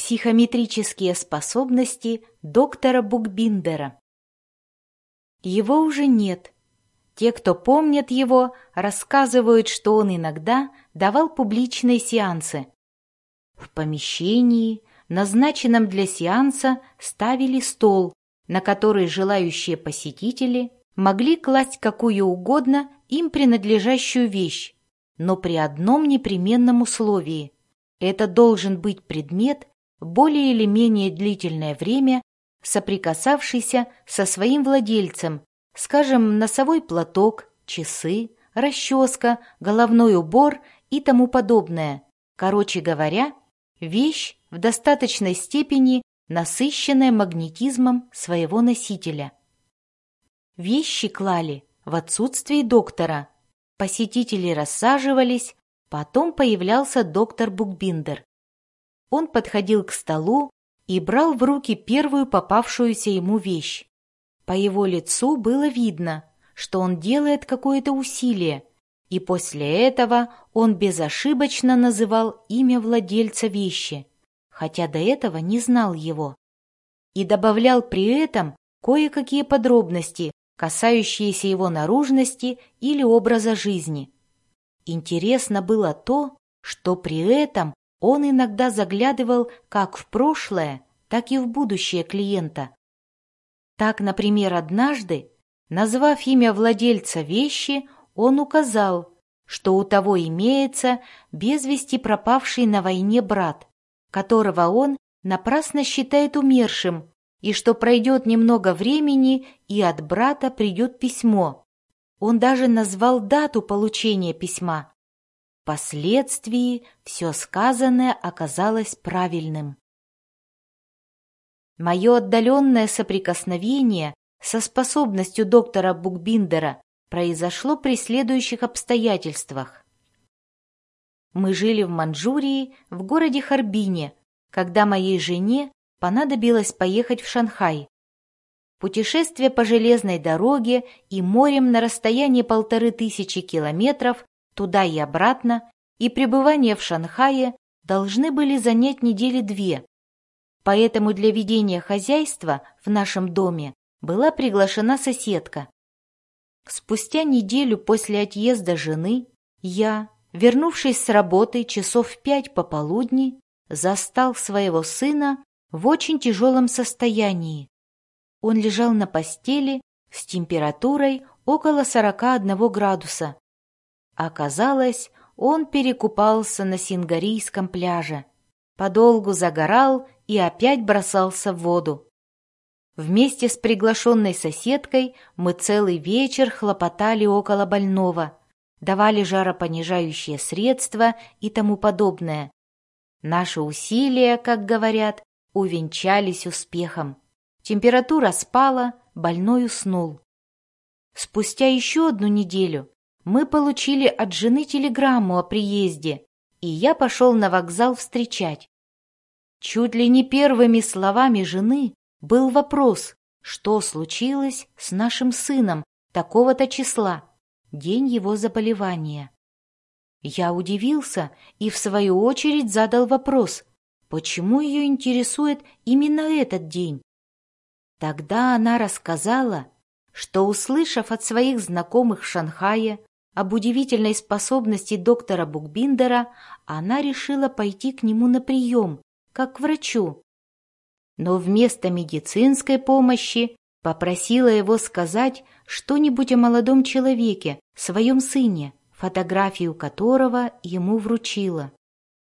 Психометрические способности доктора Букбиндера. Его уже нет. Те, кто помнят его, рассказывают, что он иногда давал публичные сеансы. В помещении, назначенном для сеанса, ставили стол, на который желающие посетители могли класть какую угодно им принадлежащую вещь, но при одном непременном условии. Это должен быть предмет, более или менее длительное время соприкасавшийся со своим владельцем, скажем, носовой платок, часы, расческа, головной убор и тому подобное. Короче говоря, вещь в достаточной степени насыщенная магнетизмом своего носителя. Вещи клали в отсутствии доктора. Посетители рассаживались, потом появлялся доктор Букбиндер. Он подходил к столу и брал в руки первую попавшуюся ему вещь. По его лицу было видно, что он делает какое-то усилие, и после этого он безошибочно называл имя владельца вещи, хотя до этого не знал его, и добавлял при этом кое-какие подробности, касающиеся его наружности или образа жизни. Интересно было то, что при этом он иногда заглядывал как в прошлое, так и в будущее клиента. Так, например, однажды, назвав имя владельца вещи, он указал, что у того имеется без вести пропавший на войне брат, которого он напрасно считает умершим, и что пройдет немного времени, и от брата придет письмо. Он даже назвал дату получения письма. Впоследствии все сказанное оказалось правильным. Мое отдаленное соприкосновение со способностью доктора Букбиндера произошло при следующих обстоятельствах. Мы жили в Манчжурии, в городе Харбине, когда моей жене понадобилось поехать в Шанхай. Путешествие по железной дороге и морем на расстоянии 1500 километров туда и обратно, и пребывание в Шанхае должны были занять недели 2. Поэтому для ведения хозяйства в нашем доме была приглашена соседка. Спустя неделю после отъезда жены я, вернувшись с работы часов в 5 пополудни, застал своего сына в очень тяжелом состоянии. Он лежал на постели с температурой около 41 градуса. Оказалось, он перекупался на Сингарийском пляже, подолгу загорал и опять бросался в воду. Вместе с приглашенной соседкой мы целый вечер хлопотали около больного, давали жаропонижающие средства и тому подобное. Наши усилия, как говорят, увенчались успехом. Температура спала, больной уснул. Спустя еще 1 неделю мы получили от жены телеграмму о приезде, и я пошел на вокзал встречать. Чуть ли не первыми словами жены был вопрос, что случилось с нашим сыном такого-то числа, день его заболевания. Я удивился и в свою очередь задал вопрос, почему ее интересует именно этот день. Тогда она рассказала, что, услышав от своих знакомых в Шанхае об удивительной способности доктора Букбиндера, она решила пойти к нему на прием, как к врачу. Но вместо медицинской помощи попросила его сказать что-нибудь о молодом человеке, своем сыне, фотографию которого ему вручила.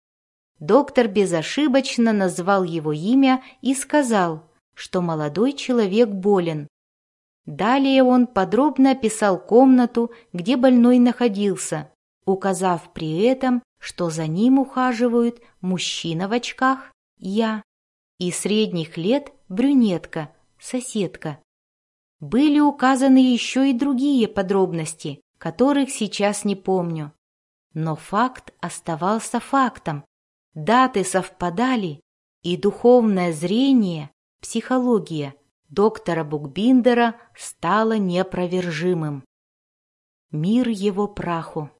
Доктор безошибочно назвал его имя и сказал, что молодой человек болен. Далее он подробно описал комнату, где больной находился, указав при этом, что за ним ухаживают мужчина в очках, я, и средних лет брюнетка, соседка. Были указаны еще и другие подробности, которых сейчас не помню. Но факт оставался фактом. Даты совпадали, и духовное зрение, психология доктора Букбиндера стало неопровержимым. Мир его праху.